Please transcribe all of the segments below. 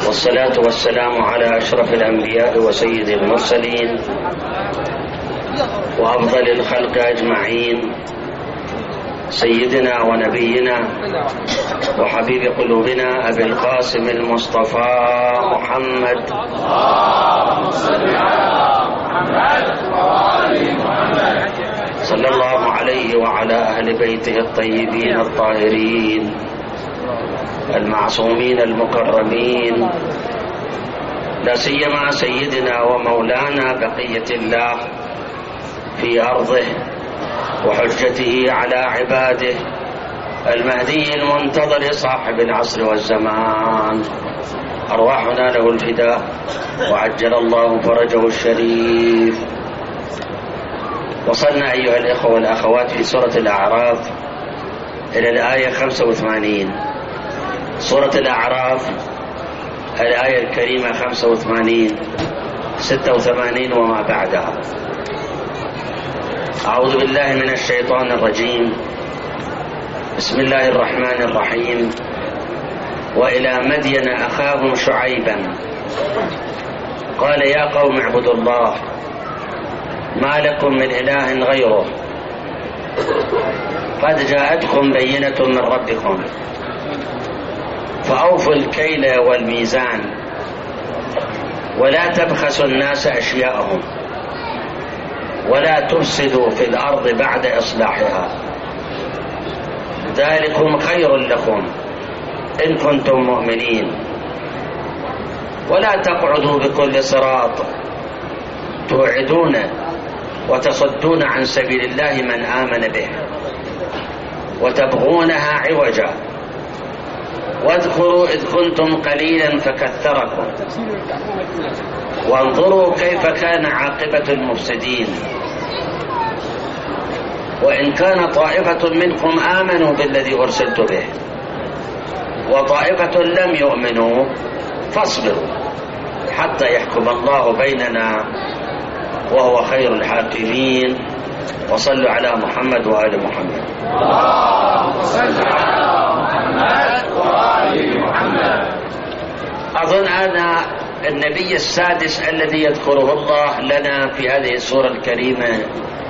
والصلاة والسلام على أشرف الأنبياء وسيد المرسلين وأفضل الخلق أجمعين، سيدنا ونبينا وحبيب قلوبنا أبي القاسم المصطفى محمد صلى الله عليه وعلى أهل بيته الطيبين الطاهرين المعصومين المكرمين، لا سيما سيدنا ومولانا بقية الله في أرضه وحجته على عباده، المهدي المنتظر صاحب العصر والزمان، أرواحنا له الفداء وعجل الله فرجه الشريف. وصلنا أيها الإخوة والأخوات في سورة الأعراف إلى الآية 85. سورة الأعراف الآية الكريمة 85 86 وما بعدها. أعوذ بالله من الشيطان الرجيم، بسم الله الرحمن الرحيم. وإلى مدين أخاهم شعيبا قال يا قوم اعبدوا الله ما لكم من إله غيره قد جاءتكم بينة من ربكم فأوفوا الكيل والميزان ولا تبخسوا الناس أشياءهم ولا تفسدوا في الأرض بعد إصلاحها ذلكم خير لكم إن كنتم مؤمنين ولا تقعدوا بكل صراط توعدون وتصدون عن سبيل الله من آمن به وتبغونها عوجا واذكروا إذ كنتم قليلا فكثركم وانظروا كيف كان عاقبة المفسدين وإن كان طائفة منكم آمنوا بالذي أرسلت به وطائفة لم يؤمنوا فاصبروا حتى يحكم الله بيننا وهو خير الحاكمين. وصلوا على محمد وآل محمد. اللهم صل على محمد وآل محمد. أظن أنا النبي السادس الذي يذكره الله لنا في هذه السورة الكريمة.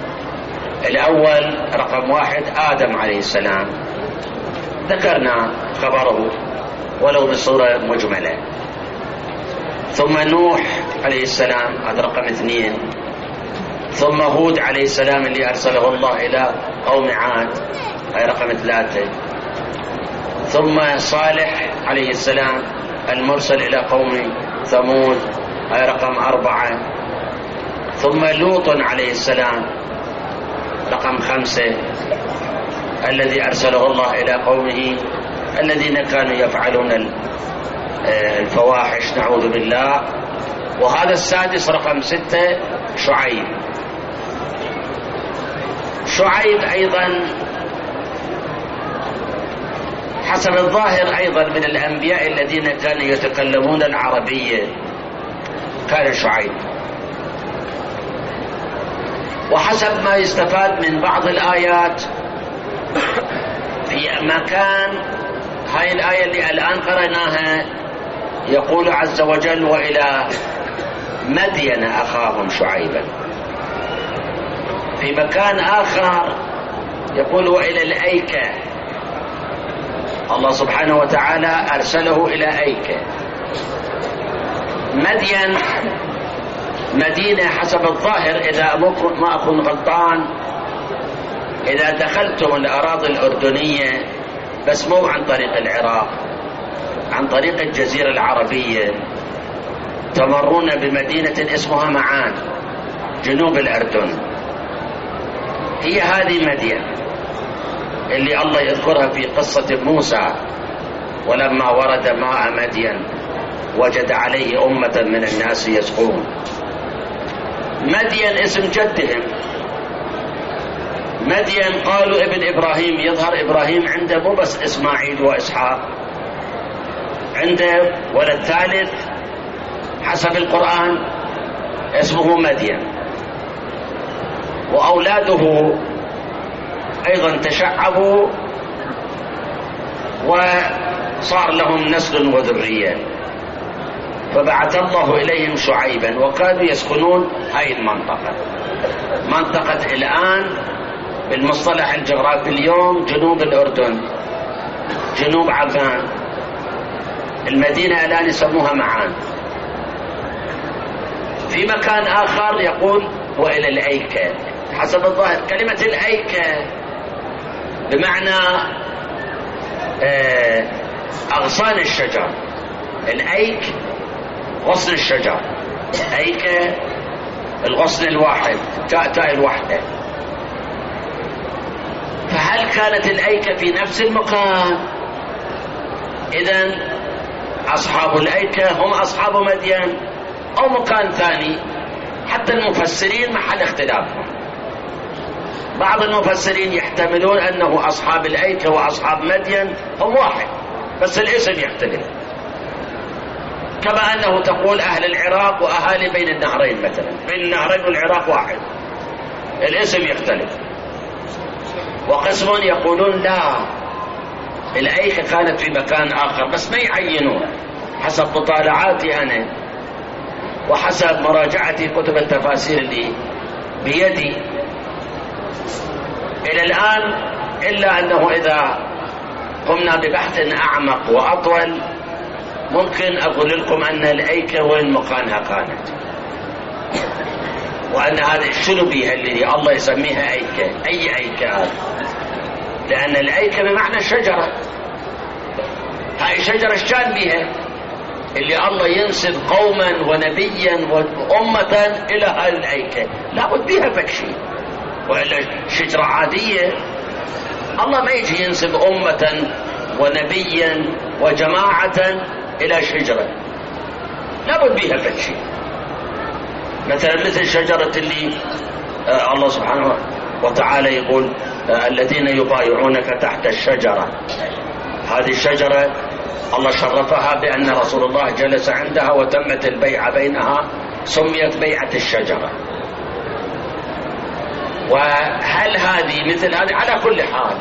الأول رقم 1 آدم عليه السلام، ذكرنا خبره ولو بصورة مجملة. ثم نوح عليه السلام هذا رقم 2. ثم هود عليه السلام اللي أرسله الله إلى قوم عاد هاي رقم 3. ثم صالح عليه السلام المرسل إلى قوم ثمود هاي رقم 4. ثم لوط عليه السلام رقم 5 الذي أرسله الله إلى قومه الذين كانوا يفعلون الفواحش نعوذ بالله. وهذا السادس رقم 6 شعيب. شعيب أيضا حسب الظاهر أيضا من الأنبياء الذين كانوا يتكلمون العربية كان شعيب. وحسب ما يستفاد من بعض الآيات في مكان هاي الآية اللي الآن قرأناها يقول عز وجل وإلى مدين أخاهم شعيبا. في مكان آخر يقول وإلى الأيكة، الله سبحانه وتعالى أرسله إلى أيكة. مدين مدينة حسب الظاهر إذا ما أكون غلطان إذا دخلتم الأراضي الأردنية بس مو عن طريق العراق، عن طريق الجزيرة العربية تمرون بمدينة اسمها معان جنوب الأردن. هي هذه مدين اللي الله يذكرها في قصة موسى ولما ورد ماء مدين وجد عليه أمة من الناس يسقون. مدين اسم جدهم. مدين قالوا ابن إبراهيم، يظهر إبراهيم عنده مو بس إسماعيل وإسحاق، عنده ولد ثالث حسب القرآن اسمه مدين. وأولاده أيضا تشعبوا وصار لهم نسل وذرية. فبعث الله إليهم شعيبا، وكانوا يسكنون هاي المنطقة، منطقة الآن بالمصطلح الجغرافي اليوم جنوب الأردن، جنوب عمان. المدينة الآن يسموها معان. في مكان آخر يقول وإلى الأيكة، حسب الظاهر كلمة الأيكة بمعنى أغصان الشجر. الأيك غصن الشجر، أيكة الغصن الواحد، تاء الوحدة. فهل كانت الأيكة في نفس المكان؟ إذن أصحاب الأيكة هم أصحاب مدين أو مكان ثاني؟ حتى المفسرين محل اختلافهم. بعض المفسرين يحتملون أنه أصحاب الأيكة وأصحاب مدين هم واحد، بس الاسم يختلف، كما أنه تقول أهل العراق وأهالي بين النهرين مثلا، بين النهرين والعراق واحد، الاسم يختلف. وقسم يقولون لا، الأيكة كانت في مكان آخر بس ما يعينون. حسب مطالعاتي أنا وحسب مراجعتي كتب التفاسير اللي بيدي إلى الآن، إلا أنه إذا قمنا ببحث أعمق وأطول ممكن أقول لكم أن الأيكة وين مكانها كانت، وأن هذا شنو بيها اللي الله يسميها أيكة. أي أيكة هذا؟ لأن الأيكة بمعنى الشجرة. هاي شجرة الشان بيها اللي الله ينسب قوما ونبيا وأمة إلى هاي الأيكة، لابد بيها فكشي، وإلا شجرة عادية الله ما يجي ينسب أمة ونبيا وجماعة إلى شجرة، لابد بيها فكشي. مثل شجرة اللي الله سبحانه وتعالى يقول الذين يبايعونك تحت الشجرة. هذه الشجرة الله شرفها بأن رسول الله جلس عندها وتمت البيعة بينها، سميت بيعة الشجرة. وهل هذه مثل هذه؟ على كل حال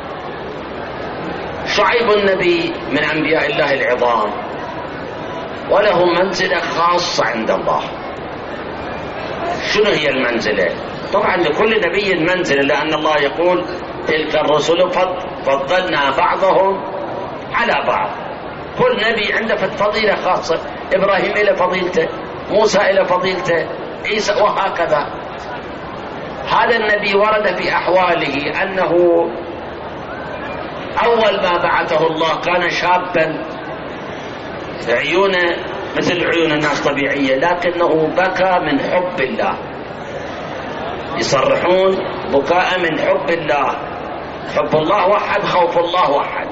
شعيب النبي من أنبياء الله العظام، وله منزلة خاصة عند الله. شنو هي المنزلة؟ طبعا لكل نبي منزلة، لأن الله يقول تلك الرسل فضلنا بعضهم على بعض. كل نبي عنده فضيلة خاصة، إبراهيم إلى فضيلته، موسى إلى فضيلته، عيسى، وهكذا. هذا النبي ورد في أحواله أنه أول ما بعثه الله كان شابا، عيونه مثل عيون الناس طبيعية، لكنه بكى من حب الله. يصرحون بكاء من حب الله، حب الله وحد، خوف الله وحد.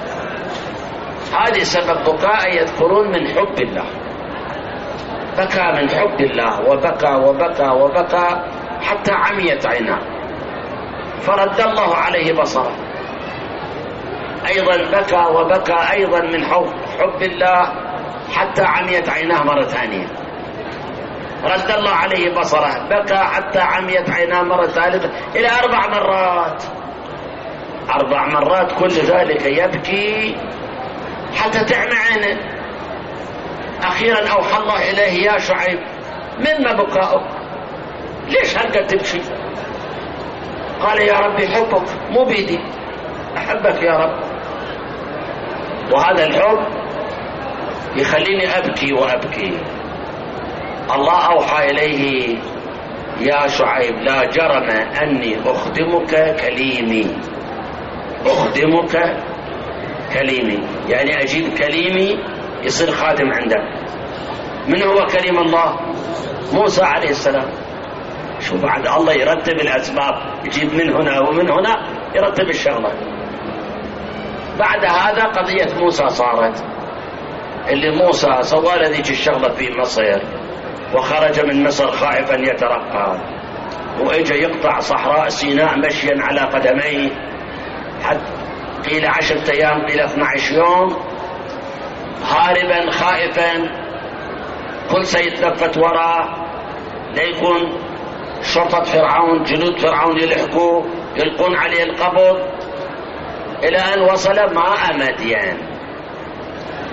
هذه سبب بكاء، يذكرون من حب الله. بكى من حب الله، وبكى وبكى وبكى حتى عميت عيناه، فرد الله عليه بصره. أيضا بكى وبكى أيضا من حب الله حتى عميت عيناه مرة ثانية، رد الله عليه بصره، بكى حتى عميت عيناه مرة ثالثة، إلى 4 مرات. 4 مرات كل ذلك يبكي حتى تعمى عينه. أخيرا أوحى الله إليه: يا شعيب، مما بكاؤك؟ ليش هلقد تبكي؟ قال: يا ربي حبك، مو بيدي، أحبك يا رب. وهذا الحب يخليني أبكي وأبكي. الله أوحى إليه: يا شعيب، لا جرم أني أخدمك كليمي. أخدمك كليمي يعني أجيب كليمي يصير خادم عندك. من هو كليم الله؟ موسى عليه السلام. شو بعد الله يرتب الأسباب، يجيب من هنا ومن هنا، يرتب الشغلة. بعد هذا قضية موسى صارت، اللي موسى سوى ذيك الشغلة في مصر، وخرج من مصر خائفا يترقب، وإجا يقطع صحراء سيناء مشيا على قدميه، حتى قيل 10 أيام، قيل 12 يوم، هاربا خائفا، كل سيتلفت وراء ليكون شرطة فرعون، جنود فرعون يلحقوه، يلقون عليه القبض، إلى أن وصل ماء مدين.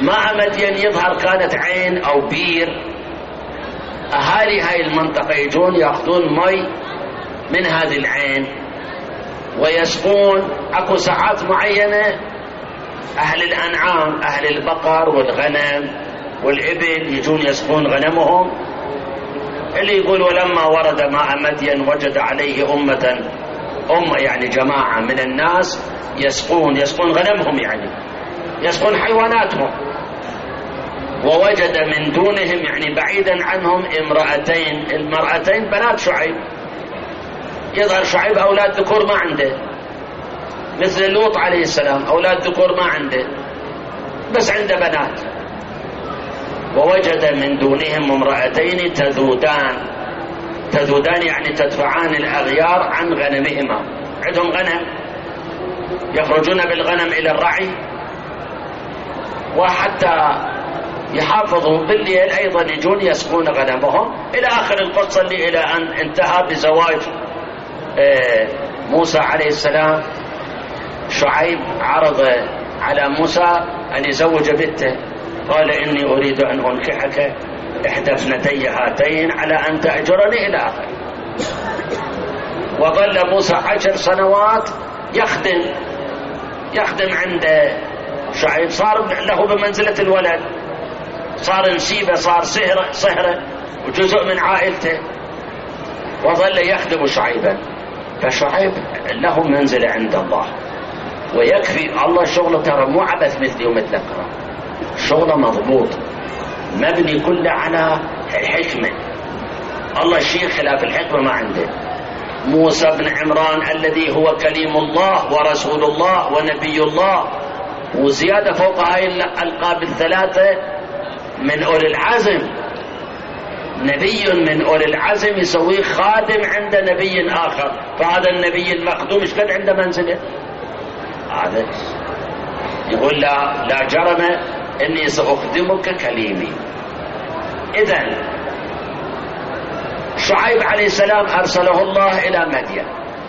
ماء مدين يظهر كانت عين أو بير، أهالي هاي المنطقة يجون يأخذون مي من هذه العين ويسقون. أكو ساعات معينة أهل الأنعام أهل البقر والغنم والإبل يجون يسقون غنمهم. اللي يقول ولما ورد ماء مدين وجد عليه أمة يعني جماعة من الناس يسقون غنمهم، يعني يسقون حيواناتهم. ووجد من دونهم يعني بعيدا عنهم امرأتين، المرأتين بنات شعيب. يظهر شعيب أولاد ذكور ما عنده، مثل لوط عليه السلام أولاد ذكور ما عنده، بس عنده بنات. ووجد من دونهم امرأتين تذودان يعني تدفعان الأغيار عن غنمهما. عندهم غنم يخرجون بالغنم إلى الرعي، وحتى يحافظوا بالليل أيضا يجون يسقون غنمهم، إلى آخر القصة اللي إلى أن انتهى بزواج موسى عليه السلام. شعيب عرض على موسى أن يزوج بنته، قال إني أريد أن أنكحك إحدى ابنتي هاتين على أن تأجرني إلى آخر. وظل موسى 10 سنوات يخدم عند شعيب، صار له بمنزلة الولد، صار نسيبه، صار صهره وجزء من عائلته، وظل يخدم شعيبا. فشعيب له منزلة عند الله ويكفي. الله شغله ترى مو عبث مثلي ومثلك، شغله مضبوط مبني كله على الحكمة. الله شيء خلاف الحكمة ما عنده. موسى بن عمران الذي هو كليم الله ورسول الله ونبي الله، وزيادة فوق هاي الألقاب الثلاثة من أولي العزم. نبي من أولي العزم يسويه خادم عند نبي آخر، فهذا النبي المخدوم ايش قد عنده منزله؟ هذا يقول لا جرم إني سأخدمك كليمي. إذن شعيب عليه السلام أرسله الله إلى مدين.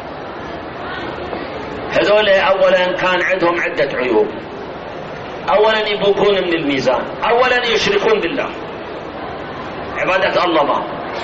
هذول أولا كان عندهم عدة عيوب. أولا يبوكون من الميزان، أولا يشركون بالله، عبادة الله ما.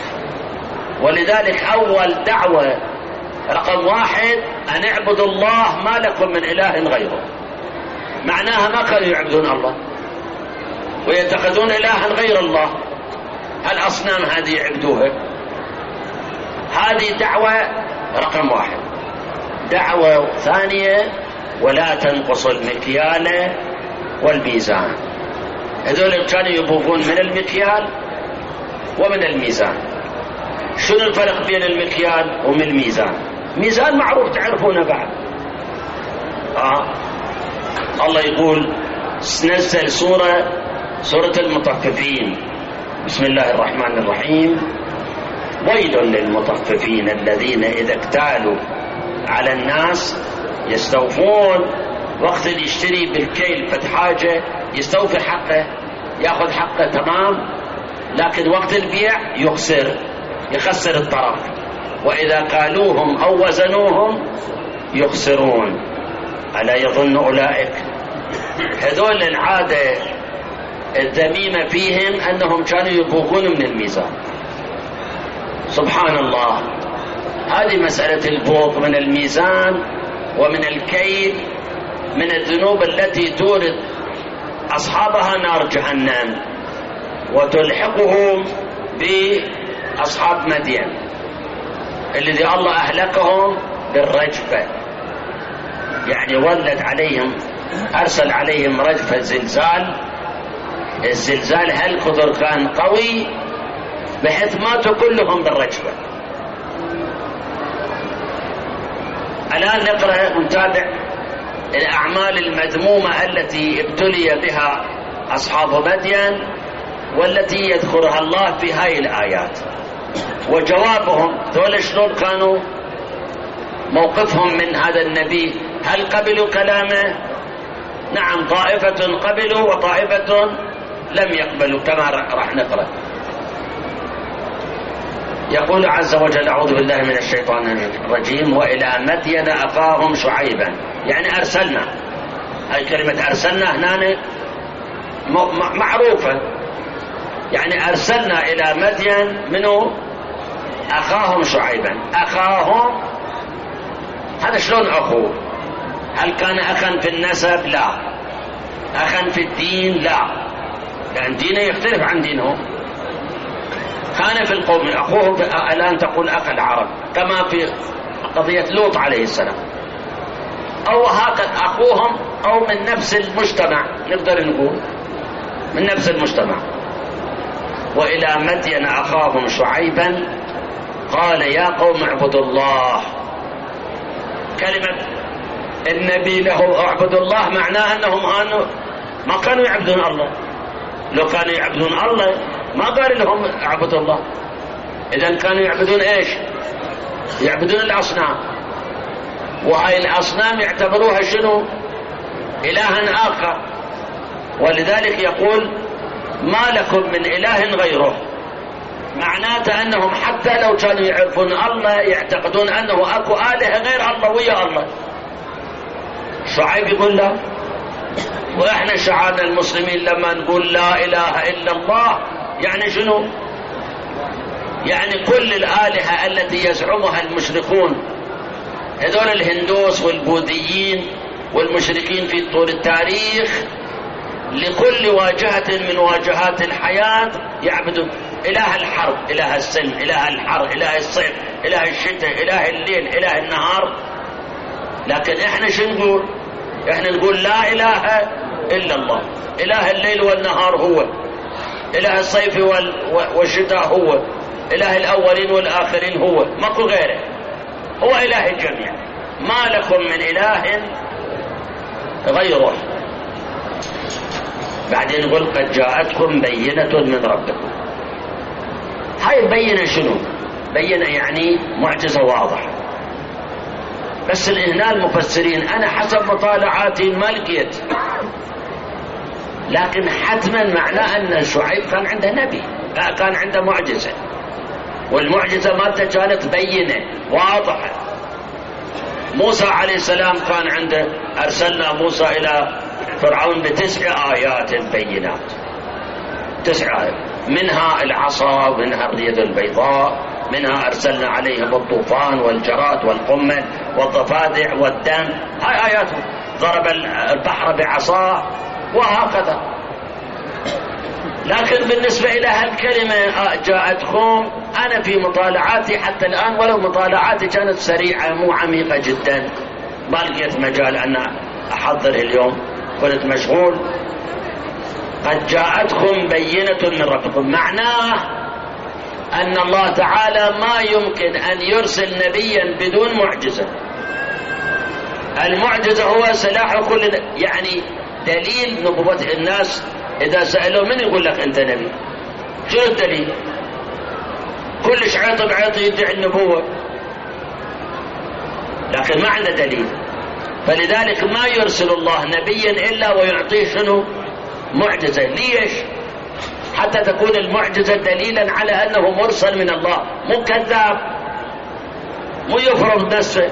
ولذلك أول دعوة رقم 1 أن اعبدوا الله ما لكم من إله غيره. معناها ما كانوا يعبدون الله ويتخذون إلها غير الله، الأصنام هذه يعبدوها. هذه دعوة رقم 1. دعوة ثانية ولا تنقص المكيال والميزان. هذول كانوا يبوغون من المكيال ومن الميزان. شنو الفرق بين المكيال ومن الميزان؟ ميزان معروف تعرفونه بعد. الله يقول نزل سورة المطففين. بسم الله الرحمن الرحيم. ويل للمطففين الذين إذا اكتالوا على الناس يستوفون. وقت اللي يشتري بالكيل فد حاجة يستوفي حقه، ياخذ حقه تمام، لكن وقت البيع يخسر الطرف. وإذا قالوهم أو وزنوهم يخسرون. ألا يظن أولئك؟ هذول العادة الذميمة فيهم أنهم كانوا يبوغون من الميزان. سبحان الله، هذه مسألة البوغ من الميزان ومن الكيل من الذنوب التي تورد أصحابها نار جهنم وتلحقهم بأصحاب مدين الذي الله أهلكهم بالرجفة. يعني ولد عليهم، أرسل عليهم رجفة زلزال. الزلزال هالقدر كان قوي بحيث ماتوا كلهم بالرجفة. الآن نقرأ ونتابع الأعمال المذمومة التي ابتلي بها أصحاب مدين والتي يذكرها الله في هاي الآيات، وجوابهم ذول شلون كانوا موقفهم من هذا النبي. هل قبلوا كلامه؟ نعم، طائفة قبلوا وطائفة لم يقبلوا كما راح نقرأ. يقول عز وجل: أعوذ بالله من الشيطان الرجيم. وإلى مدين أخاهم شعيبا، يعني أرسلنا. هاي كلمة أرسلنا هنا معروفة. يعني أرسلنا إلى مدين منه أخاهم شعيبا. أخاهم هذا شلون أخوه؟ هل كان أخا في النسب؟ لا. أخا في الدين؟ لا، لأن دينه يختلف عن دينهم. كان في القوم أخوه، الآن تقول أخ العرب، كما في قضية لوط عليه السلام، أو هكذا أخوهم أو من نفس المجتمع، نقدر نقول من نفس المجتمع. وإلى مدين أخاهم شعيبا قال يا قوم اعبدوا الله. كلمة النبي له اعبدوا الله معناه أنهم ما كانوا يعبدون الله. لو كانوا يعبدون الله ما قال لهم اعبدوا الله. إذن كانوا يعبدون إيش؟ يعبدون الأصنام، وهاي الأصنام يعتبروها شنو؟ إلها آخر. ولذلك يقول ما لكم من إله غيره، معناته أنهم حتى لو كانوا يعرفون الله يعتقدون أنه أكو آلهة غير الله ويا الله. شعيب يقول لا. وإحنا شعارنا المسلمين لما نقول لا إله إلا الله يعني شنو؟ يعني كل الآلهة التي يزعمها المشركون، هذول الهندوس والبوذيين والمشركين في طول التاريخ، لكل واجهة من واجهات الحياة يعبدون إله الحرب، إله السلم، إله الحر، إله الصيف، إله الشتاء، إله الليل، إله النهار. لكن إحنا شو نقول؟ إحنا نقول لا إله إلا الله. إله الليل والنهار هو، إله الصيف والشتاء هو، إله الأولين والآخرين هو، ماكو غيره، هو إله الجميع. ما لكم من إله غيره. بعدين يقول قد جاءتكم بينة من ربكم. هاي بينة شنو؟ بينة يعني معجزة واضحة. بس هنا المفسرين أنا حسب مطالعاتي ما لقيت، لكن حتما معناه أن شعيب كان عنده نبي، كان عنده معجزة، والمعجزة مالته كانت بينة واضحة. موسى عليه السلام كان عنده، أرسلنا موسى إلى فرعون ب9 آيات بينات، 9 آيات، منها العصا، ومنها اليد البيضاء، منها أرسلنا عليهم الطوفان والجراد والقمل والضفادع والدم. هاي آياته. ضرب البحر بعصاه وهكذا. لكن بالنسبة إلى هالكلمة جاءتكم، أنا في مطالعاتي حتى الآن، ولو مطالعاتي كانت سريعة مو عميقة جدا، ما لقيت مجال أن أحضر اليوم، كنت مشغول. قد جاءتكم بينة من ربكم، معناه أن الله تعالى ما يمكن أن يرسل نبيا بدون معجزة. المعجزة هو سلاح كل، يعني دليل نبوة الناس. إذا سألوا من يقول لك أنت نبي؟ شو الدليل؟ كل شعيط بعيط يدعي النبوة، لكن ما عنده دليل. فلذلك ما يرسل الله نبيا إلا ويعطيه شنو؟ معجزة. ليش؟ حتى تكون المعجزة دليلا على أنه مرسل من الله، مو كذاب، مو يفرض نفسه.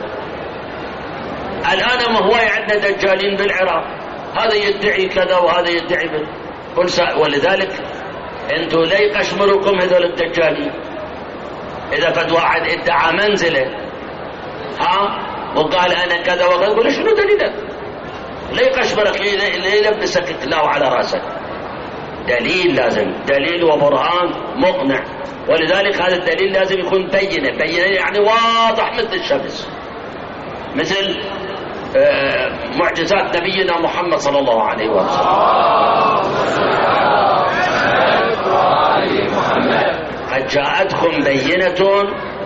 الآن ما هو عندنا دجالين بالعراق، هذا يدعي كذا وهذا يدعي ولذلك انتوا لا يقشمركم هذول الدجالين. إذا فد واحد ادعى منزله وقال أنا كذا وكذا، يقول شنو دليلك؟ لا يقشمرك، لا يلبسك كلاو على راسك. دليل، لازم دليل وبرهان مقنع. ولذلك هذا الدليل لازم يكون بينة. بينة يعني واضح مثل الشمس، مثل معجزات نبينا محمد صلى الله عليه وسلم. قد جاءتكم بينة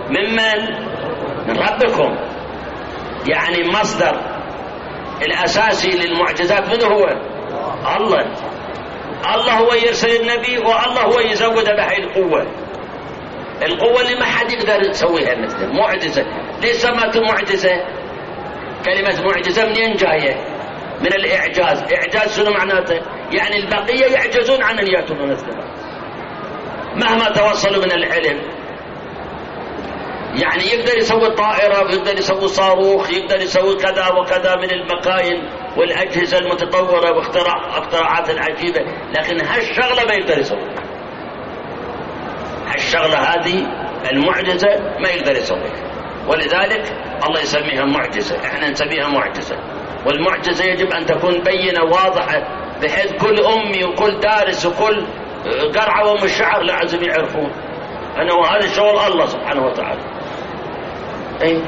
من ربكم. يعني مصدر الأساسي للمعجزات من هو؟ الله. الله هو يرسل النبي، والله هو يزود بهاي القوة اللي ما حد يقدر يسويها مثل معجزة. ليش سمته معجزة؟ كلمة معجزة منين جاية؟ من الإعجاز. إعجاز شنو معناته؟ يعني البقية يعجزون عن أن يأتوا مثله مهما توصلوا من العلم. يعني يقدر يسوي طائرة، يقدر يسوي صاروخ، يقدر يسوي كذا وكذا من المكاين والأجهزة المتطورة واختراعات العجيبة، لكن هالشغلة ما يقدر يسويها. هالشغلة هذه المعجزة ما يقدر يسويها، ولذلك الله يسميها معجزة، احنا نسميها معجزة. والمعجزة يجب أن تكون بينة واضحة بحيث كل أمي وكل دارس وكل قرعة ومشعر لازم يعرفون أنه هذا شغل الله سبحانه وتعالى. أي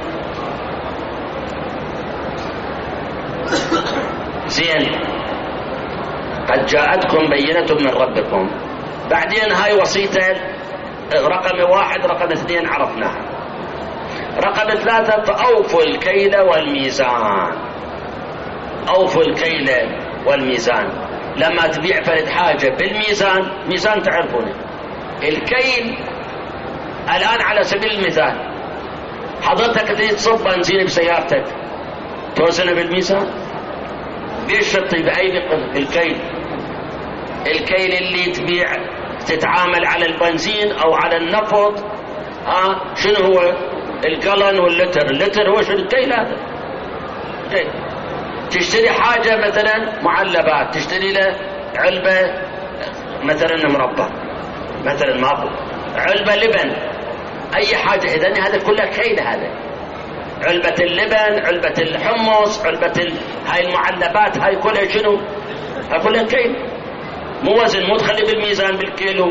زين، قد جاءتكم بينة من ربكم. بعدين هاي وصيتين، رقم 1 رقم 2 عرفناها. رقم 3 فأوفوا الكيل والميزان. أوفوا الكيل والميزان، لما تبيع فرد حاجة بالميزان، ميزان تعرفونه. الكيل الآن على سبيل المثال حضرتك تريد تصب بنزين بسيارتك، توزنه بالميزان؟ بيشتري بأي بالكيل. الكيل اللي تبيع تتعامل على البنزين أو على النفط، شنو هو؟ الجالون واللتر. اللتر هو شنو؟ الكيل هذا. كيل. تشتري حاجة مثلا معلبات، تشتري له علبة مثلا مربى، مثلا ما علبة لبن، أي حاجة، إذن هذا كله كيل. هذا علبة اللبن، علبة الحمص، علبة هاي المعلبات، هاي كلها شنو؟ هاي كلها كيل، مو وزن، مو تخلي بالميزان بالكيلو.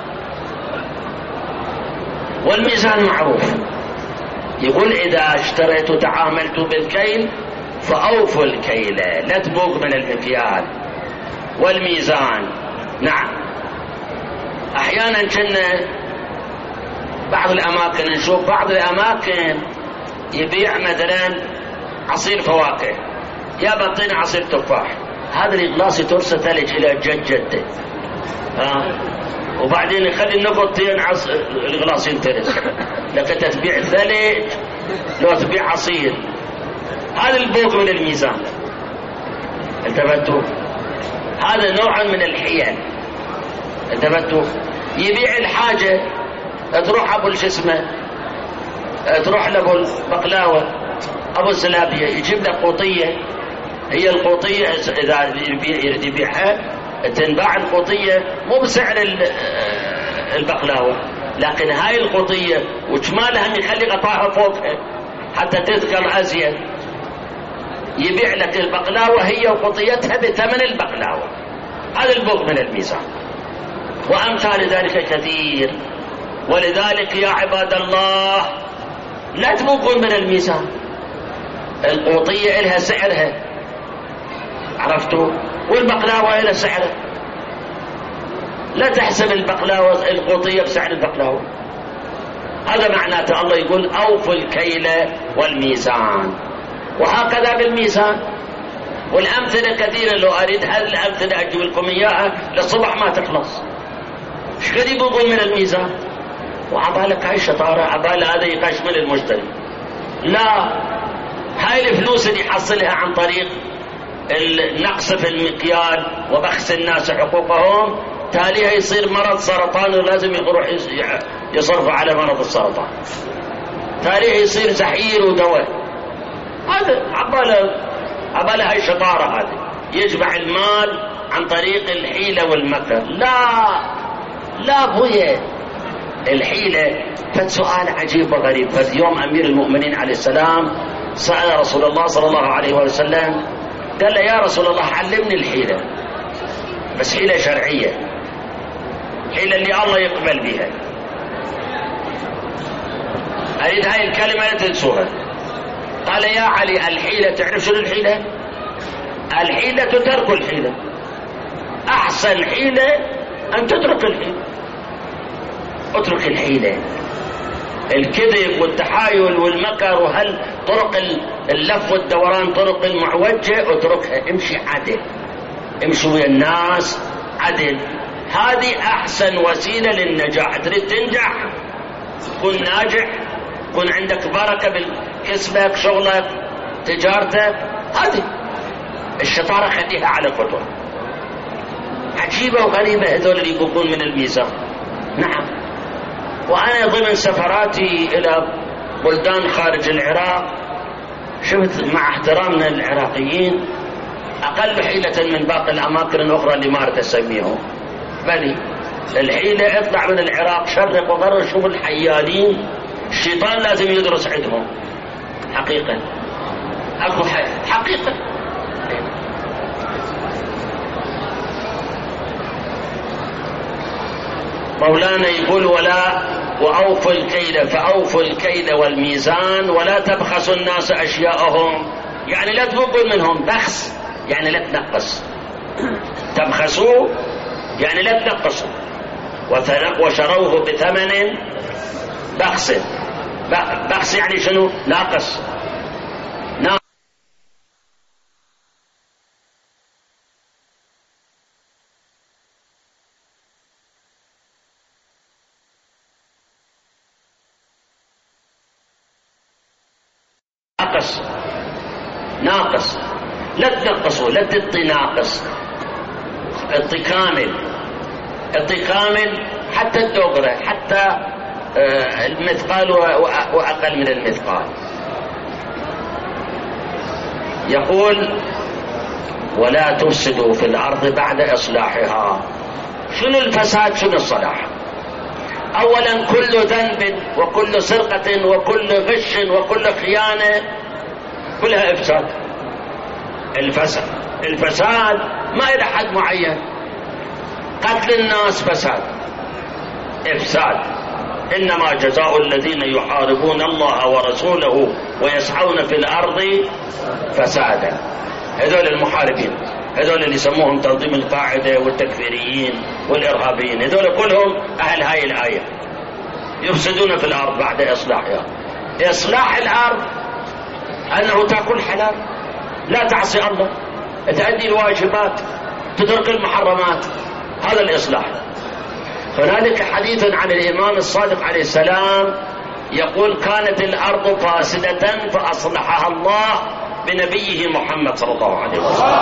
والميزان معروف، يقول إذا اشتريت وتعاملت بالكيل فأوفوا الكيل، لا تبوق من المكيال والميزان. نعم، أحيانا كنا بعض الأماكن نشوف بعض الأماكن يبيع مثلا عصير فواكه، يا بطين عصير تفاح، هذا الإغلاص ترسى ثلج إلى جدته، وبعدين يخلي النقطتين الإغلاص ينترس، لكن تبيع ثلج لو تبيع عصير. هذا البوق من الميزان. انتبهتوا؟ هذا نوع من الحيل. انتبهتوا؟ يبيع الحاجة، تروح أبو الجسمة، تروح لأبو البقلاوة، أبو الزلابية، يجيب لك قوطية. هي القوطية إذا يبيعها تنباع القوطية مو بسعر البقلاوة، لكن هاي القوطية وجمالها يخلي غطاها فوقها حتى تذكر أزيد. يبيع لك البقلاوة هي وقطيتها بثمن البقلاوة. هذا البوق من الميزان، وأمثال ذلك كثير. ولذلك يا عباد الله لا تبوقون من الميزان. القوطية إلها سعرها، عرفتوا؟ والبقلاوة إلها سعرها. لا تحسب البقلاوة القوطية بسعر البقلاوة. هذا معناته الله يقول أوفوا الكيل والميزان، وهكذا بالميزان. والأمثلة كثيرة، لو أريد هذه الأمثلة أجيب لكم إياها للصبح ما تخلص. ايش قد يبغون من الميزان؟ وعبالك هاي الشطارة، عبال هذا يقشمل المشتري. لا، هاي الفلوس اللي يحصلها عن طريق النقص في المكيال وبخس الناس حقوقهم، تاليها يصير مرض سرطان ولازم يروح يصرف على مرض السرطان، تاليها يصير زحير ودواء. هذا عبال هاي الشطارة، هذه يجمع المال عن طريق الحيلة والمكر. لا بويا، الحيلة. فسؤال عجيب وغريب. فيوم أمير المؤمنين عليه السلام سأل رسول الله صلى الله عليه وسلم، قال له يا رسول الله علمني الحيلة، بس حيلة شرعية، حيلة اللي الله يقبل بها. أريد هاي الكلمة لا تنسوها. قال يا علي الحيلة، تعرف شنو الحيلة؟ الحيلة ترك الحيلة. أحسن حيلة أن تترك الحيلة. اترك الحيلة، الكذب والتحايل والمكر وهل طرق اللف والدوران، طرق المعوجة، اتركها. امشي عدل، امشي ويا الناس عدل. هذه أحسن وسيلة للنجاح. تريد تنجح، تكون ناجح، تكون عندك بركة بكسبك، شغلك، تجارتك، هذه الشطارة خليها على قدر. عجيبة وغريبة هذول اللي يبقون من الميزان. نعم، وأنا ضمن سفراتي إلى بلدان خارج العراق شفت، مع احترامنا للعراقيين، أقل حيلة من باقي الأماكن الأخرى اللي ما تسميهم. بني الحيلة اطلع من العراق شرق وغرب شوف الحيالين، الشيطان لازم يدرس عندهم حقيقة، أكو حقيقة. مولانا يقول وأوفوا الكيل فأوفوا الكيل والميزان ولا تبخسوا الناس أشياءهم، يعني لا تبقوا منهم بخس، يعني لا تنقص. تبخسوا يعني لا تنقصوا. وشروه بثمن بخس. بخس يعني شنو؟ ناقص. ناقص. لا تنقصوا، لا تعطي ناقص، اعطي كامل. اعطي كامل حتى الدغرة، حتى المثقال وأقل من المثقال. يقول ولا تفسدوا في الأرض بعد إصلاحها. شنو الفساد؟ شنو الصلاح؟ أولا كل ذنب وكل سرقة وكل غش وكل خيانة كلها إفساد. الفساد ما إلى حد معين. قتل الناس فساد، إفساد. إنما جزاء الذين يحاربون الله ورسوله ويسعون في الأرض فسادا. هذول المحاربين، هذول اللي يسموهم تنظيم القاعدة والتكفيريين والإرهابيين، هذول كلهم أهل هاي الآية. يفسدون في الأرض بعد إصلاحها. إصلاح الأرض أنه تأكل حلال، لا تعصي الله، تؤدي الواجبات، تترك المحرمات، هذا الإصلاح. هنالك حديث عن الإمام الصادق عليه السلام يقول كانت الأرض فاسدة فأصلحها الله بنبيه محمد صلى الله عليه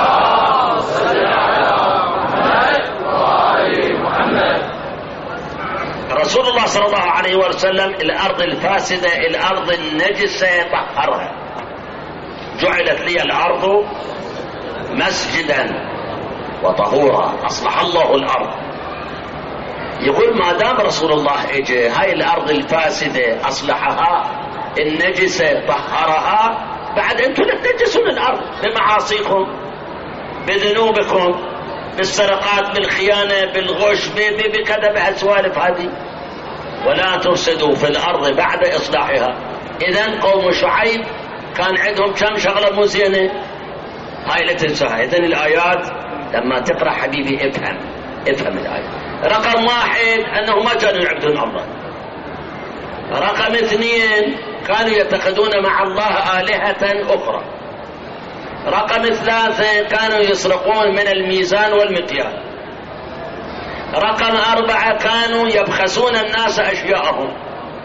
وسلم. رسول الله صلى الله عليه وسلم الأرض الفاسدة، الأرض النجسة طهرها. جعلت لي الأرض مسجدا وطهورا، أصلح الله الأرض. يقول ما دام رسول الله اجى هاي الأرض الفاسدة أصلحها، النجسة طهرها، بعد أنتم لا تنجسون الأرض بمعاصيكم، بذنوبكم، بالسرقات، بالخيانة، بالغش، بكذا، بهالسوالف هذه. ولا تفسدوا في الأرض بعد إصلاحها. إذن قوم شعيب كان عندهم كم شغلة مو زينة، هاي لا تنساها. إذن الآيات لما تقرأ حبيبي افهم الآية. رقم 1 أنه ما كانوا يعبدون الله. رقم 2 كانوا يتخذون مع الله آلهة أخرى. رقم 3 كانوا يسرقون من الميزان والمكيال. رقم 4 كانوا يبخسون الناس أشياءهم،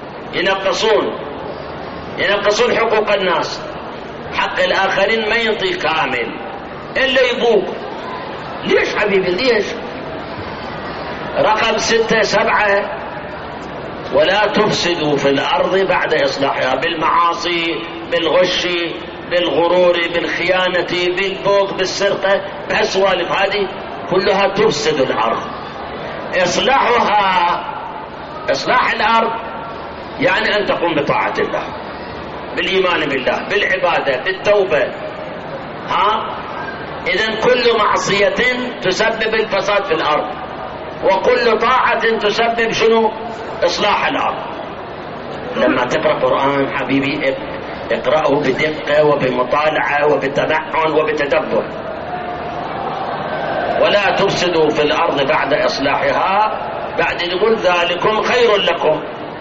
ينقصون حقوق الناس، حق الآخرين ما ينطي كامل إلا يبوق. ليش حبيبي ليش؟ رقم 6 7 ولا تفسدوا في الأرض بعد إصلاحها، بالمعاصي، بالغش، بالغرور، بالخيانة، بالبوق، بالسرقة، بهالسوالف هذه كلها تفسد الأرض. إصلاح الأرض يعني أن تقوم بطاعة الله، بالإيمان بالله، بالعبادة، بالتوبة. إذن كل معصية تسبب الفساد في الأرض، وكل طاعة تسبب شنو؟ إصلاح الأرض. لما تقرأ قرآن حبيبي اقرأه بدقة وبمطالعة وبتمعن وبتدبر. ولا تفسدوا في الأرض بعد إصلاحها، بعد يقول ذلكم خير لكم.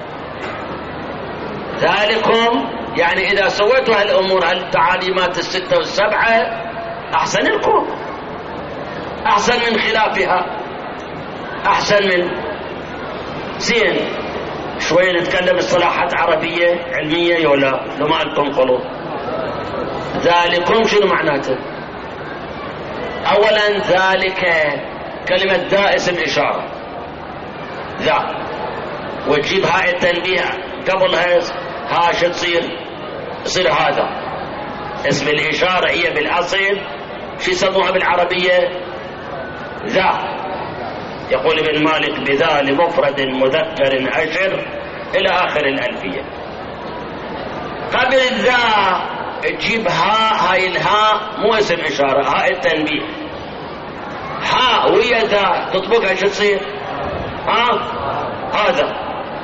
ذلكم يعني إذا سويتوا هالأمور، هالتعاليمات 6 و7 أحسن لكم، أحسن من خلافها، أحسن من زين. شوية نتكلم اصطلاحات عربية علمية يولا لما أنتم قلوا. ذلكم شنو معناته؟ أولا ذلك كلمة ذا اسم إشارة، ذا، وتجيب هاء التنبيه قبلها ها شو تصير؟ يصير هذا. اسم الإشارة هي بالأصل شو يسموها بالعربية؟ ذا. يقول ابن مالك بذا لمفرد مذكر أشر إلى آخر الألفية. قبل الذا تجيب هاء، هاي الهاء مو اسم إشارة، هاء التنبيه، هاء ويا ذا تطبقها شو تصير؟ هذا.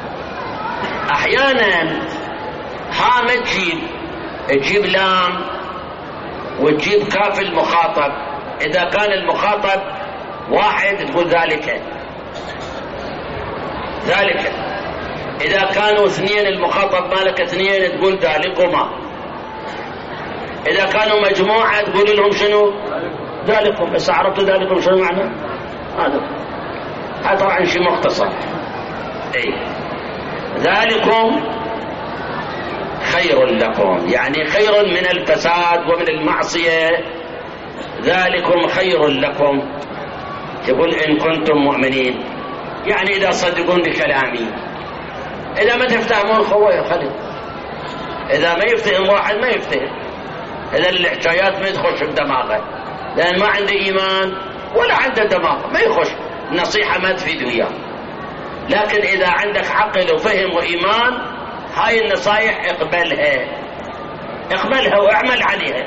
أحيانا هاء ما تجيب لام وتجيب كاف المخاطب. إذا كان المخاطب واحد تقول ذلك. إذا كانوا اثنين المخاطب مالك اثنين تقول ذلكما. إذا كانوا مجموعة تقول لهم شنو؟ ذلكم. بس عرفتوا ذلكم شنو معنى؟ هذا طبعا شيء مختصر. ذلكم خير لكم، يعني خير من الفساد ومن المعصية. ذلكم خير لكم. يقول إن كنتم مؤمنين، يعني إذا صدقون بكلامي. إذا ما تفتهمون خويا خلي، إذا ما يفتهم واحد ما يفتهم، إذا الحكايات ما تخش بدماغه، لأن ما عنده إيمان ولا عنده دماغ، ما يخش نصيحة ما تفيد وياه. لكن إذا عندك عقل وفهم وإيمان، هاي النصائح اقبلها واعمل عليها.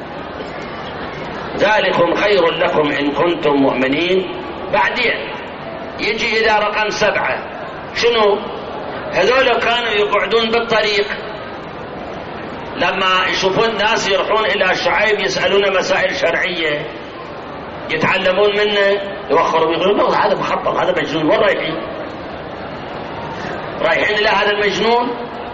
ذلكم خير لكم إن كنتم مؤمنين. بعدين يجي إلى رقم 7. شنو؟ هذول كانوا يقعدون بالطريق لما يشوفون الناس يروحون إلى شعيب يسألون مسائل شرعية يتعلمون منه، يوخرون يقولون هذا مخطط، هذا مجنون. وين رايحين إلى هذا المجنون؟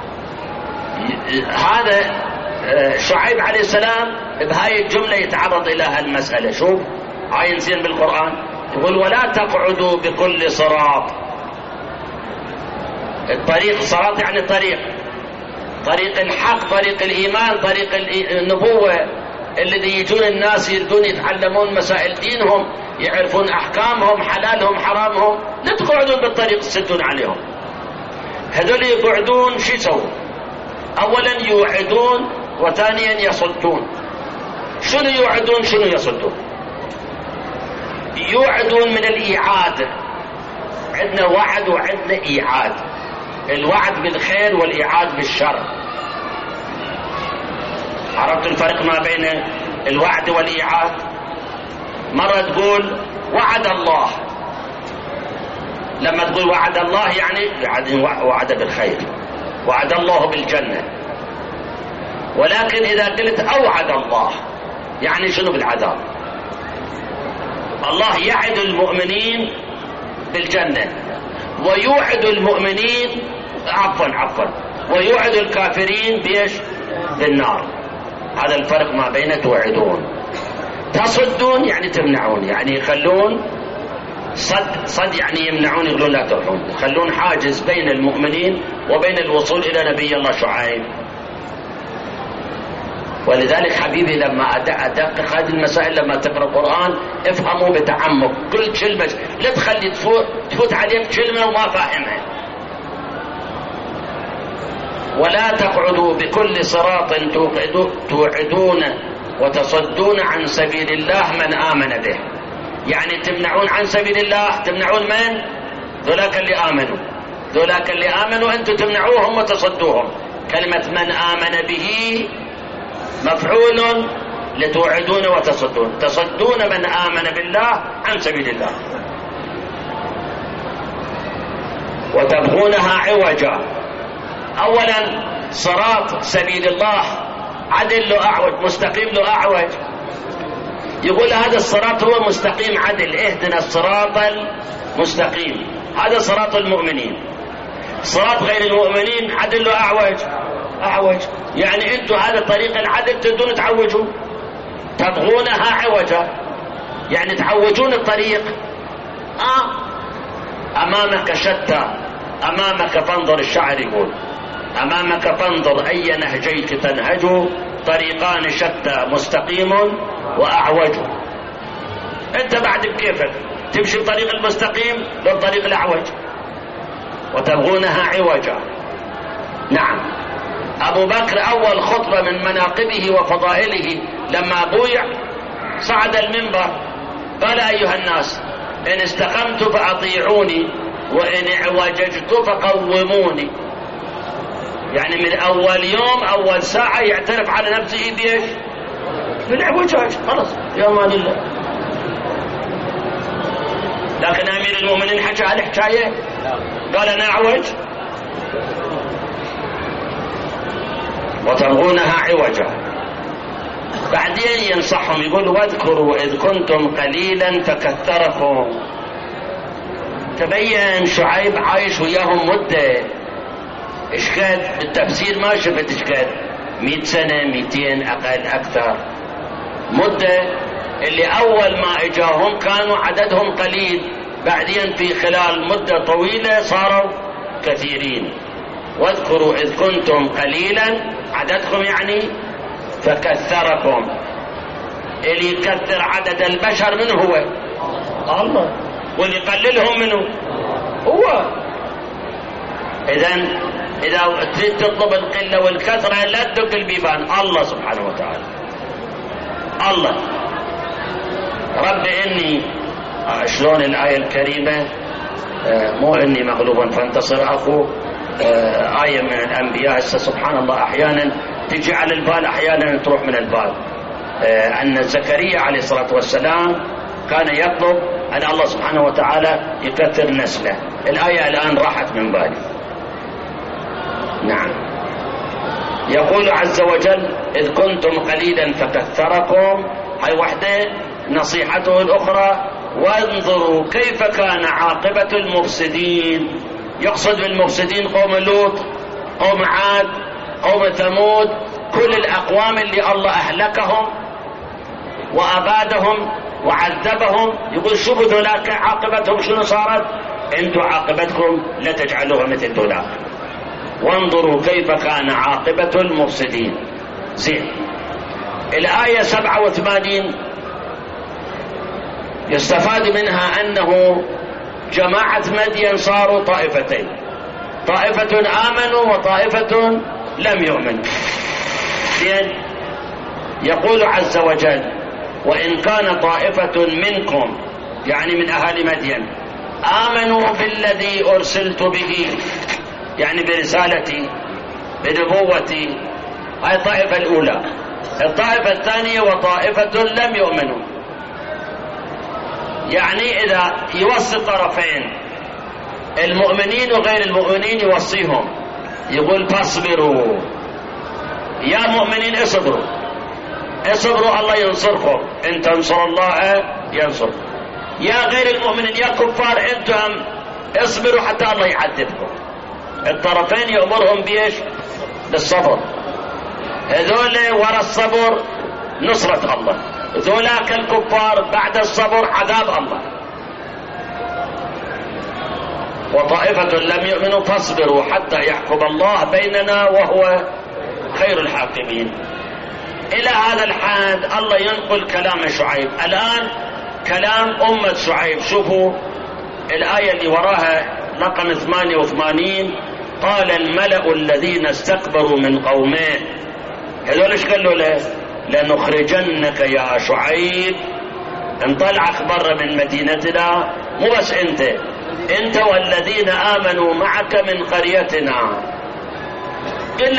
هذا شعيب عليه السلام بهاي الجملة يتعرض إلى هالمسألة. شوف هاي نزين بالقرآن، يقول ولا تقعدوا بكل صراط. الطريق صراط يعني طريق الحق، طريق الإيمان، طريق النبوة، الذي يجون الناس يريدون يتعلمون مسائل دينهم، يعرفون أحكامهم، حلالهم حرامهم. لا تقعدون بالطريق تسدون عليهم. هذول يقعدون شو يسوون؟ أولا يوعدون، وثانيا يصدون. شنو يوعدون شنو يصدون؟ يوعدون من الإيعاد. عندنا وعد وعندنا إيعاد. الوعد بالخير والإيعاد بالشر. عرفت الفرق ما بين الوعد والإيعاد؟ مرة تقول وعد الله، لما تقول وعد الله يعني وعد بالخير، وعد الله بالجنة. ولكن إذا قلت أوعد الله يعني شنو؟ بالعذاب. الله يعد المؤمنين بالجنة، ويوعد المؤمنين عفوا ويوعد الكافرين بإيش؟ بالنار. هذا الفرق ما بين توعدون. تصدون يعني تمنعون، يعني يخلون صد يعني يمنعون، يقولون لا تروحون، يخلون حاجز بين المؤمنين وبين الوصول إلى نبي الله شعيب. ولذلك حبيبي لما أدقق هذه المسائل، لما تقرأ القرآن افهموا بتعمق كل كلمة، لا تخلي تفوت عليك كلمة وما فاهمها. ولا تقعدوا بكل صراط توعدون وتصدون عن سبيل الله من آمن به. يعني تمنعون عن سبيل الله. تمنعون من؟ ذولاك اللي آمنوا أنتم تمنعوهم وتصدوهم. كلمة من آمن به مفعول لتوعدون وتصدون. تصدون من آمن بالله عن سبيل الله. وتبغونها عوجا. أولا صراط سبيل الله عدل له أعوج، مستقيم له أعوج. يقول هذا الصراط هو مستقيم عدل، اهدنا الصراط المستقيم. هذا صراط المؤمنين. صراط غير المؤمنين عدل له أعوج. يعني انتم هذا طريق العدل تدون تعوجوا. تبغونها عوجا يعني تعوجون الطريق. أمامك شتى، أمامك فانظر. الشاعر يقول أمامك فانظر أي نهجيك تنهج، طريقان شتى مستقيم وأعوج. أنت بعد بكيفك تمشي بطريق المستقيم للطريق الأعوج. وتبغونها عوجا. نعم، أبو بكر أول خطبة من مناقبه وفضائله لما بويع صعد المنبر قال أيها الناس إن استقمت فأطيعوني وإن اعوججت فقوموني. يعني من أول يوم أول ساعة يعترف على نفسه بإيش؟ بالعوجاج. خلاص يا مان الله. لكن أمير المؤمنين حكى هالحكاية قال أنا أعوج وتبغونها عوجا. بعدين ينصحهم يقول واذكروا إذ كنتم قليلا فكثركم. تبين شعيب عايش وياهم مدة، اشكاد بالتفسير ما شفت اشكاد 100 سنة 200 أقل أكثر مدة. اللي أول ما إجاهم كانوا عددهم قليل، بعدين في خلال مدة طويلة صاروا كثيرين. واذكروا إذ كنتم قليلا عددكم يعني فكثركم. اللي يكثر عدد البشر منه هو الله، واللي يقللهم منه هو. إذا تريد تطلب القلة والكثرة لا تدق البيبان، الله سبحانه وتعالى. الله رب إني شلون الآية الكريمة مو إني مغلوب فانتصر أخو، آية من الأنبياء سبحان الله أحيانا تجي على البال أحيانا تروح من البال. أن زكريا عليه الصلاة والسلام كان يطلب أن الله سبحانه وتعالى يكثر نسله. الآية الآن راحت من بالي. نعم يقول عز وجل إذ كنتم قليلا فكثركم. هاي وحدة. نصيحته الأخرى وانظروا كيف كان عاقبة المفسدين. يقصد بالمفسدين قوم لوط، قوم عاد، قوم ثمود، كل الأقوام اللي الله أهلكهم وأبادهم وعذبهم. يقول شوفوا ذولاك عاقبتهم شنو صارت، انتم عاقبتكم لا تجعلوها مثل ذولاك. وانظروا كيف كان عاقبة المفسدين. زين. الآية 87 يستفاد منها أنه جماعة مدين صاروا طائفتين، طائفة آمنوا وطائفة لم يؤمنوا. زين. يقول عز وجل وإن كان طائفة منكم يعني من أهل مدين آمنوا بالذي أرسلت به يعني برسالتي بنبوتي. هاي الطائفة الأولى. الطائفة الثانية وطائفة لم يؤمنوا. يعني إذا يوصي الطرفين المؤمنين وغير المؤمنين يوصيهم يقول فاصبروا يا مؤمنين اصبروا، اصبروا الله ينصركم، ان تنصر الله ينصركم. يا غير المؤمنين يا كفار انتم اصبروا حتى الله يعذبكم. الطرفين يأمرهم بيش؟ بالصبر. هذول وراء الصبر نصرة الله، ذولاك الكفار بعد الصبر عذاب الله. وطائفة لم يؤمنوا فاصبروا حتى يحكم الله بيننا وهو خير الحاكمين. إلى هذا الحد الله ينقل كلام شعيب. الآن كلام أمة شعيب. شوفوا الآية اللي وراها رقم 88. قال الملأ الذين استكبروا من قومه. هذول ايش قالوا له؟ لنخرجنك يا شعيب، انطلعك برا من مدينتنا، مو بس انت والذين آمنوا معك من قريتنا. قلنا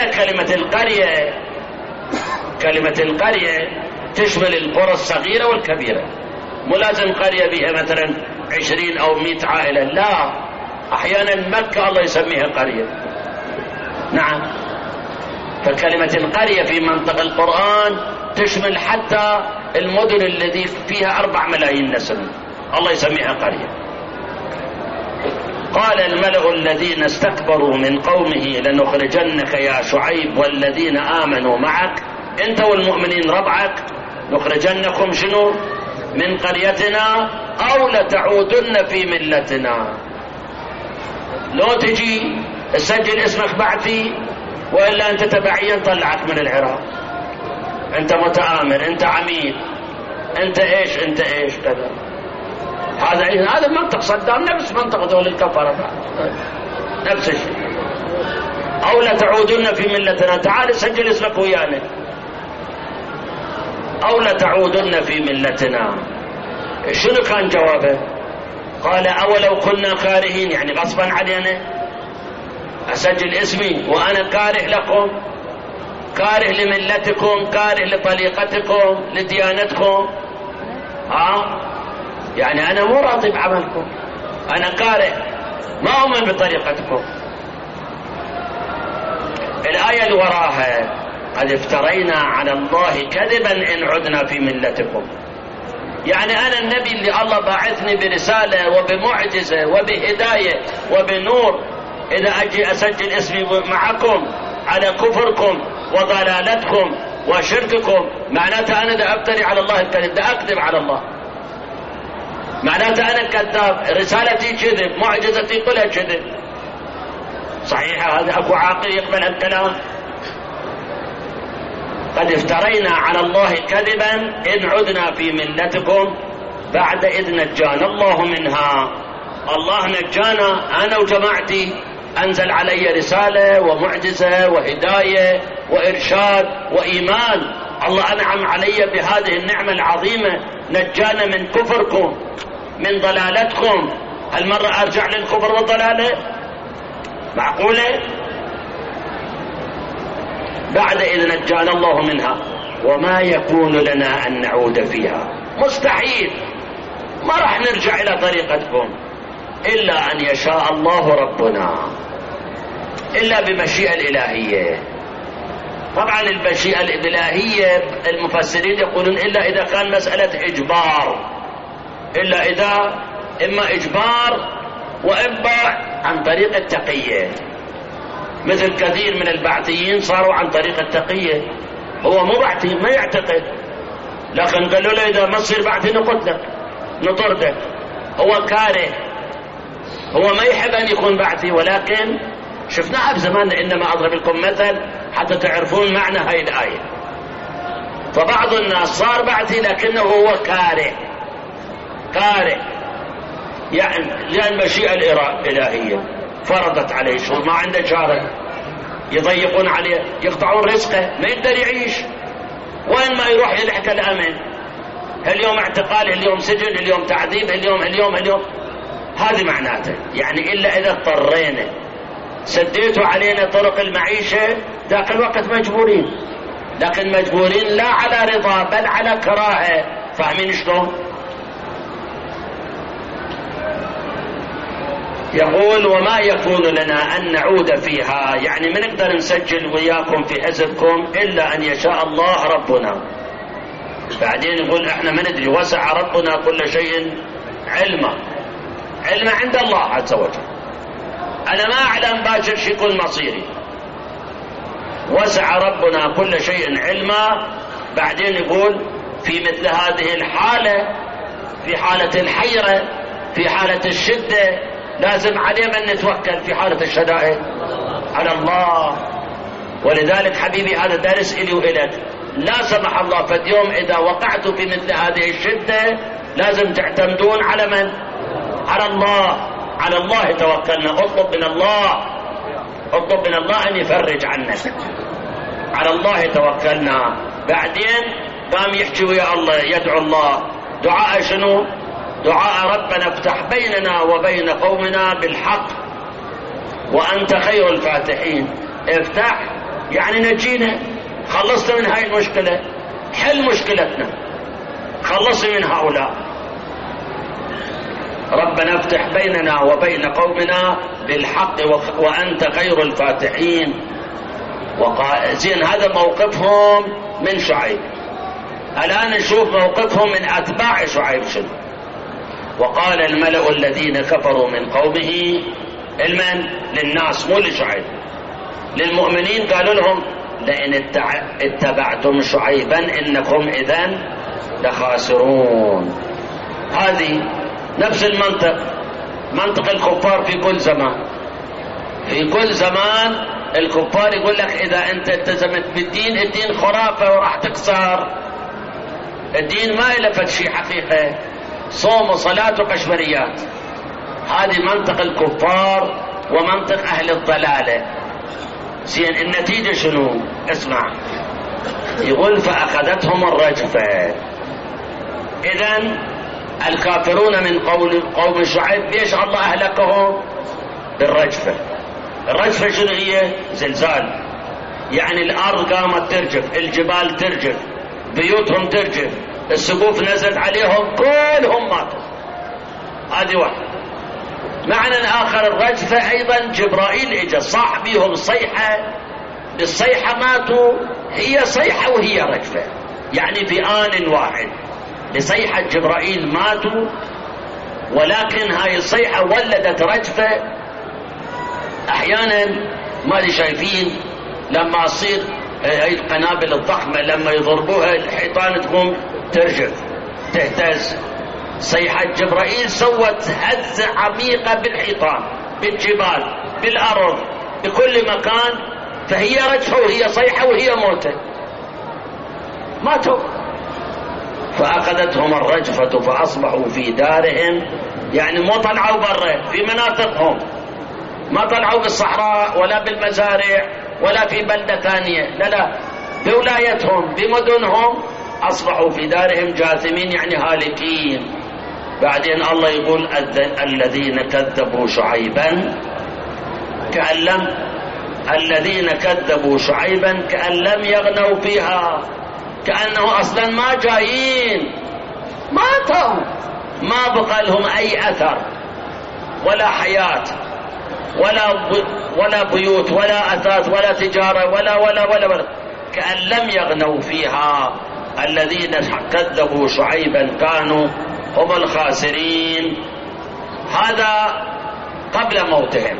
كلمة القرية تشمل القرى الصغيرة والكبيرة، مو لازم قرية بها مثلا 20 أو 100 عائلة، لا، أحيانا مكة الله يسميها قرية. نعم. فكلمة القرية في منطق القرآن تشمل حتى المدن التي فيها 4 ملايين نسمة الله يسميها قرية. قال الملأ الذين استكبروا من قومه لنخرجنك يا شعيب والذين آمنوا معك، انت والمؤمنين ربعك، نخرجنكم شنو؟ من قريتنا أو لتعودن في ملتنا. لو تجي تسجل اسمك بعد فيه، وإلا أنت تبعيا طلعك من العراق، أنت متآمر، أنت عميل، أنت إيش كذا. هذا منطق صدام، نفس منطق دول الكفرة، نفس الشيء. أو لتعودن في ملتنا، تعال سجل اسمك ويانا. أو لتعودن في ملتنا. شنو كان جوابه؟ قال أولو كنا كارهين، يعني غصبا علينا أسجل اسمي وأنا كاره لكم، كاره لملتكم، كاره لطريقتكم، لديانتكم. يعني أنا مو راضي بعملكم، أنا كاره، ما أؤمن بطريقتكم. الآية اللي وراها قد افترينا على الله كذبا إن عدنا في ملتكم. يعني أنا النبي اللي الله باعثني برسالة وبمعجزة وبهداية وبنور، إذا أجي أسجل اسمي معكم على كفركم وضلالتكم وشرككم، معناته أنا دا أفتري على الله الكذب، دا أكذب على الله، معناته أنا كذاب، رسالتي كذب، معجزتي كلها كذب. صحيح هذا؟ أكو عاقل يقبل الكلام؟ قد افترينا على الله كذبا إن عدنا في ملتكم بعد إذ نجانا الله منها. الله نجانا أنا وجماعتي، أنزل علي رسالة ومعجزة وهداية وإرشاد وإيمان. الله أنعم علي بهذه النعمة العظيمة، نجانا من كفركم، من ضلالتكم. هالمرة أرجع للكفر والضلالة؟ معقولة؟ بعد إذ نجانا الله منها وما يكون لنا أن نعود فيها، مستحيل، ما راح نرجع إلى طريقتكم إلا أن يشاء الله ربنا، إلا بمشيئة الإلهية. طبعا المشيئة الإلهية المفسرين يقولون إلا إذا كان مسألة إجبار، إلا إذا إما إجبار وإما عن طريق التقية، مثل كثير من البعثيين صاروا عن طريق التقية. هو مو بعثي، ما يعتقد، لكن قالوا له إذا ما تصير بعثي نقتلك نطردك. هو كاره، هو ما يحب أن يكون بعثي، ولكن شفناها بزماننا. إنما أضرب لكم مثل حتى تعرفون معنى هاي الآية. فبعض الناس صار بعثي لكنه هو كاره، يعني لأن المشيئة الإلهية فرضت عليه شو، ما عنده شارع، يضيقون عليه، يقطعون رزقه، ما يقدر يعيش. وين ما يروح يلحق الأمن، اليوم اعتقال، اليوم سجن، اليوم تعذيب، اليوم. هذه معناته يعني إلا إذا اضطرينا سديتوا علينا طرق المعيشة، ذاك الوقت مجبورين، لكن مجبورين لا على رضا بل على كراهة. فاهمين شلون؟ يقول وما يكون لنا أن نعود فيها، يعني ما نقدر نسجل وياكم في حزبكم إلا أن يشاء الله ربنا. بعدين يقول احنا ما ندري، وسع ربنا كل شيء علما عند الله عز وجل. أنا ما أعلم باكر شو يكون مصيري، وسع ربنا كل شيء علما. بعدين يقول في مثل هذه الحالة، في حالة الحيرة، في حالة الشدة، لازم علينا أن نتوكل في حالة الشدائد على الله. ولذلك حبيبي هذا درس إلي وإلك، لا سمح الله فاليوم إذا وقعتوا في مثل هذه الشدة لازم تعتمدون على من؟ على الله. على الله توكلنا، اطلب من الله أن يفرج عنك، على الله توكلنا. بعدين قام يحكي ويا الله، يدعو الله دعاء شنو؟ دعاء ربنا افتح بيننا وبين قومنا بالحق وأنت خير الفاتحين. افتح يعني نجينا، خلصنا من هاي المشكلة، حل مشكلتنا، خلصنا من هؤلاء. ربنا افتح بيننا وبين قومنا بالحق وأنت خير الفاتحين. زين هذا موقفهم من شعيب. الآن نشوف موقفهم من أتباع شعيب شنو. وقال الملأ الذين كفروا من قومه، للناس مو لشعيب، للمؤمنين، قالوا لهم لئن اتبعتم شعيبا إنكم إذن لخاسرون. هذه نفس المنطق، منطق الكفار في كل زمان. في كل زمان الكفار يقول لك إذا أنت التزمت بالدين، الدين خرافة وراح تكسر، الدين ما إلفت شيء حقيقة، صوم وصلاة وقشمريات. هذه منطق الكفار ومنطق أهل الضلالة. زين النتيجة شنو؟ اسمع، يقول فأخذتهم الرجفة. إذن الكافرون من قوم شعيب ليش الله أهلكهم؟ بالرجفة. الرجفة شنو هي؟ زلزال، يعني الأرض قامت ترجف، الجبال ترجف، بيوتهم ترجف، السقوف نزلت عليهم كلهم ماتوا. هذه واحدة. معنى آخر الرجفة أيضا جبرائيل اجى صاح بيهم صيحة، بالصيحة ماتوا، هي صيحة وهي رجفة، يعني في آن واحد بصيحة جبرائيل ماتوا، ولكن هاي الصيحة ولدت رجفة. أحيانا ما شايفين لما تصير هاي القنابل الضخمة لما يضربوها الحيطان تقوم ترجف تهتز، صيحة جبرائيل سوت هزة عميقة بالحيطان بالجبال بالأرض بكل مكان، فهي رجفة وهي صيحة وهي موتة، ماتوا. فأخذتهم الرجفة فأصبحوا في دارهم، يعني مو طلعوا برا في مناطقهم، ما طلعوا بالصحراء ولا بالمزارع ولا في بلدة ثانية، لا بولايتهم بمدنهم أصبحوا في دارهم جاثمين، يعني هالكين. بعدين الله يقول الذين كذبوا شعيبا كأن لم يغنوا فيها، كأنه أصلا ما جايين، ماتوا، ما بقى لهم أي أثر ولا حياة ولا بيوت ولا أثاث ولا تجارة ولا كأن لم يغنوا فيها. الذين كذبوا شعيبا كانوا هم الخاسرين. هذا قبل موتهم،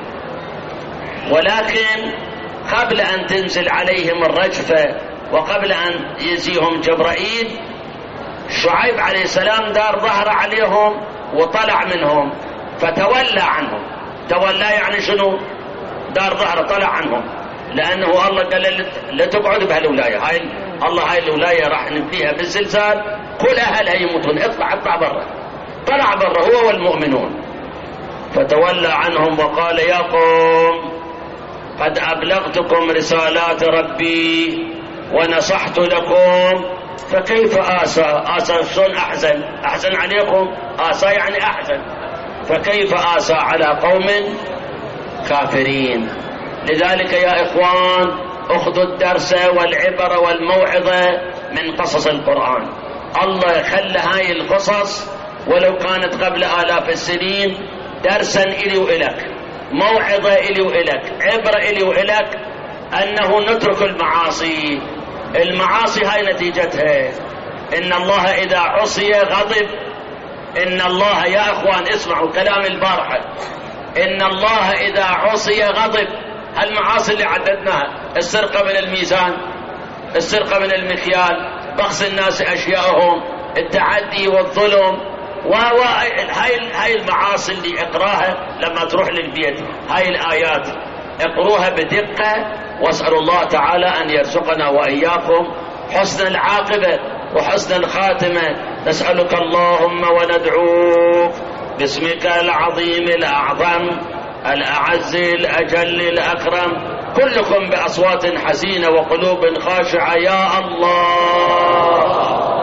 ولكن قبل أن تنزل عليهم الرجفة وقبل أن يزيهم جبرائيل، شعيب عليه السلام دار ظهر عليهم وطلع منهم فتولى عنهم. تولى يعني شنو؟ دار ظهر طلع عنهم، لأنه الله قال لا تقعد بهالولاية هاي، الله هاي الولاية راح نبنيها بالزلزال كل أهلها يموتون، اطلع برا. طلع برا هو والمؤمنون، فتولى عنهم وقال يا قوم قد أبلغتكم رسالات ربي ونصحت لكم فكيف آسى شلون أحزن عليكم، آسى يعني أحزن، فكيف آسى على قوم كافرين. لذلك يا إخوان أخذوا الدرس والعبر والموعظة من قصص القرآن. الله خلى هاي القصص ولو كانت قبل آلاف السنين درسا إلي وإلك، موعظة إلي وإلك، عبرة إلي وإلك، أنه نترك المعاصي. المعاصي هاي نتيجتها إن الله إذا عصي غضب. إن الله يا أخوان اسمعوا كلام البارحة، إن الله إذا عصي غضب. المعاصي اللي عددناها، السرقة من الميزان، السرقة من المكيال، بخس الناس أشياءهم، التعدي والظلم، هاي المعاصي اللي اقراها لما تروح للبيت، هاي الآيات اقروها بدقة، واسألوا الله تعالى أن يرزقنا وإياكم حسن العاقبة وحسن الخاتمة. نسألك اللهم وندعوك باسمك العظيم الأعظم الأعز الأجل الأكرم، كلكم بأصوات حزينة وقلوب خاشعة، يا الله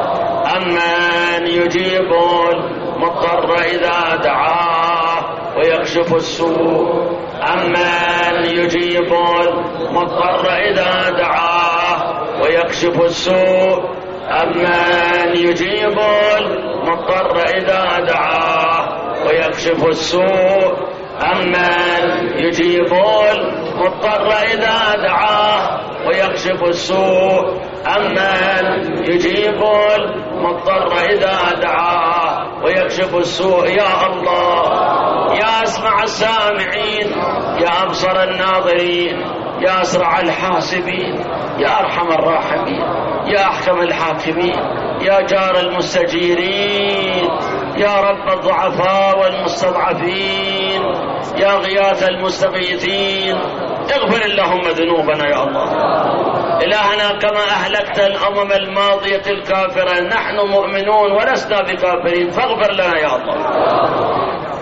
أمن يجيب المضطر إذا دعاه ويكشف السوء، أمن يجيب المضطر إذا دعاه ويكشف السوء، أمن يجيب المضطر إذا دعاه ويكشف السوء، أمن يجيب المضطر إذا دعاه ويكشف السوء، أمن يجيب المضطر إذا دعاه ويكشف السوء. يا الله يا أسمع السامعين، يا أبصر الناظرين، يا أسرع الحاسبين، يا أرحم الراحمين، يا أحكم الحاكمين، يا جار المستجيرين، يا رب الضعفاء والمستضعفين، يا غياث المستغيثين، اغفر اللهم ذنوبنا يا الله. إلهنا كما أهلكت الأمم الماضية الكافرة نحن مؤمنون ولسنا بكافرين، فاغفر لنا يا الله.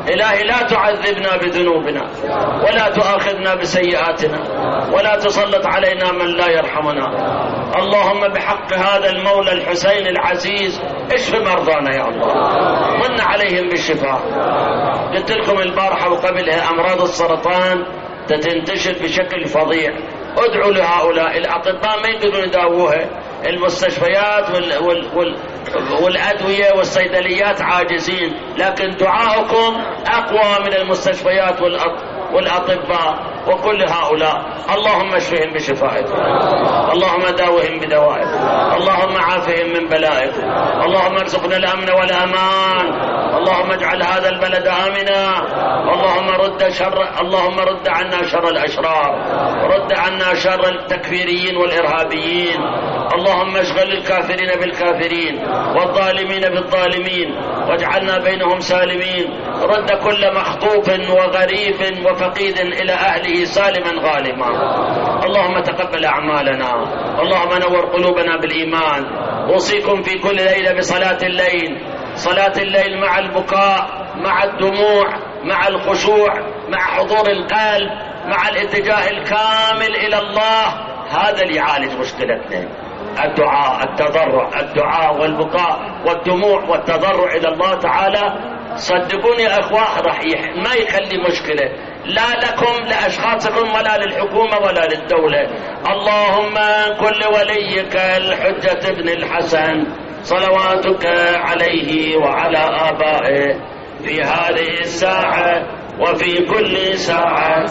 إلهي لا تعذبنا بذنوبنا ولا تؤاخذنا بسيئاتنا ولا تسلط علينا من لا يرحمنا. اللهم بحق هذا المولى الحسين العزيز اشف مرضانا يا الله، من عليهم بالشفاء. قلت لكم البارحة وقبلها أمراض السرطان تنتشر بشكل فظيع، ادعوا لهؤلاء الأطباء ما يقدرون يداووها، المستشفيات والأدوية والصيدليات عاجزين، لكن دعاؤكم أقوى من المستشفيات والأطباء وكل هؤلاء. اللهم اشفهم بشفائك، اللهم داوهم بدوائك، اللهم عافهم من بلائك، اللهم ارزقنا الأمن والأمان، اللهم اجعل هذا البلد آمنا، اللهم رد عنا شر الأشرار، رد عنا شر التكفيريين والإرهابيين، اللهم اشغل الكافرين بالكافرين والظالمين بالظالمين واجعلنا بينهم سالمين، رد كل مخطوف وغريب وفقيد إلى أهله سالما غالما. اللهم تقبل أعمالنا، اللهم نور قلوبنا بالإيمان. أوصيكم في كل ليلة بصلاة الليل، صلاة الليل مع البكاء، مع الدموع، مع الخشوع، مع حضور القلب، مع الاتجاه الكامل إلى الله. هذا اللي يعالج مشكلتنا، الدعاء، الدعاء والبكاء والدموع والتضرع إلى الله تعالى. صدقوني يا أخوة راح ما يخلي مشكلة لا لكم لأشخاصكم ولا للحكومة ولا للدولة. اللهم كن لوليك الحجة ابن الحسن صلواتك عليه وعلى آبائه في هذه الساعة وفي كل ساعة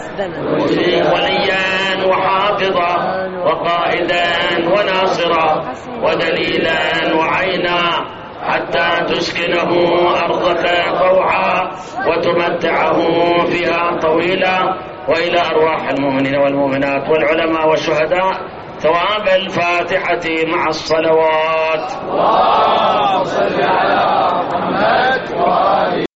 وليا وحافظا وقائدا وناصرا ودليلا وعينا، حتى تسكنه أرضك طوعا وتمتعه فيها طويلا. وإلى أرواح المؤمنين والمؤمنات والعلماء والشهداء ثواب الفاتحة مع الصلوات. اللهم صل على محمد وآله